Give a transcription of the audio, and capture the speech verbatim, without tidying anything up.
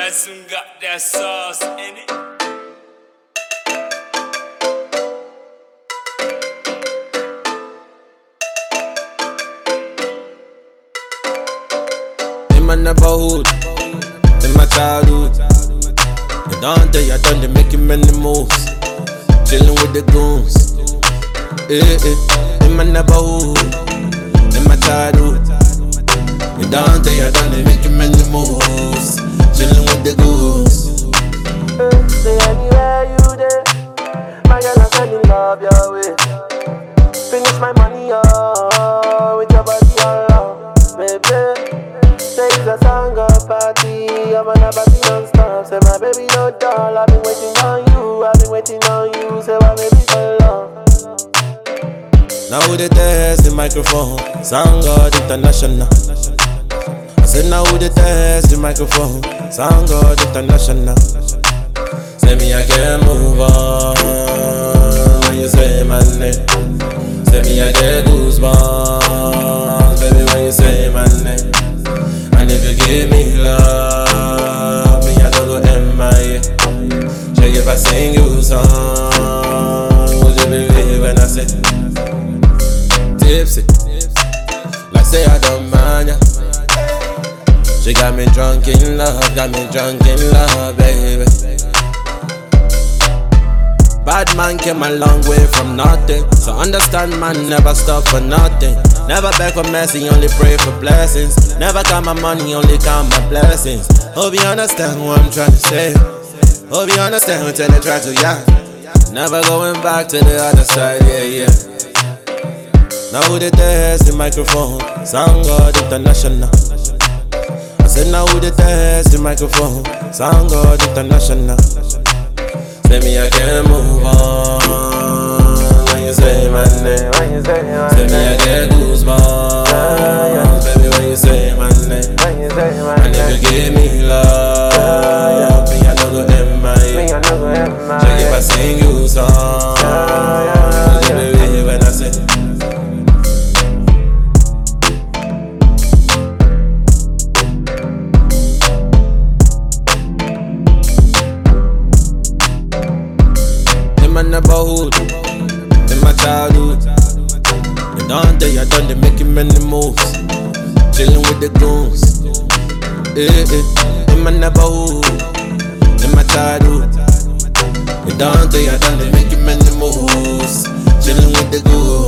person got that sauce in it. In my neighborhood, in my childhood, you don't tell you done, they making many moves, chilling with the goons. Eh, eh. In my neighborhood, in my childhood, you don't tell you done, they making many moves, chilling with the goons. Hey, say anywhere you there, my girl I'm sending love your way. Finish my money oh, with your body all baby. Say it's a song of party, I'm on a party non-stop. Say my baby no doll, I've been waiting on you, I've been waiting on you. Say my baby so long. Now who they test the microphone, Sound God International. I said now who they test the microphone, Sound God International. Say me I can't move on when you say my name. Say me I get goosebumps, baby, when you say my name. And if you give me love, me I don't go M I A. Check if I sing you a song, would you believe when I say tipsy? Like say I don't mind ya. She got me drunk in love, got me drunk in love, baby. Bad man came a long way from nothing, so understand man never stop for nothing. Never beg for mercy, only pray for blessings. Never count my money, only count my blessings. Hope you understand what I'm trying to say. Hope you understand what they try to yeah. Never going back to the other side, yeah, yeah. Now who they test the microphone, Sound God International. I said now who they test the microphone, Sound God International. Say me I can't move on when you say my name. When you say my Say me name, I get goosebumps, baby, when you say my name. when you say my And name, if you give me love, me I don't go M I me A. I know go have my Check if I sing you a song, would you believe when I say in my neighborhood, in my childhood, you don't tell you done, they making many moves, chilling with the goons. Eh, eh. In my neighborhood, in my childhood, you don't tell you done, they making many moves, chilling with the goons.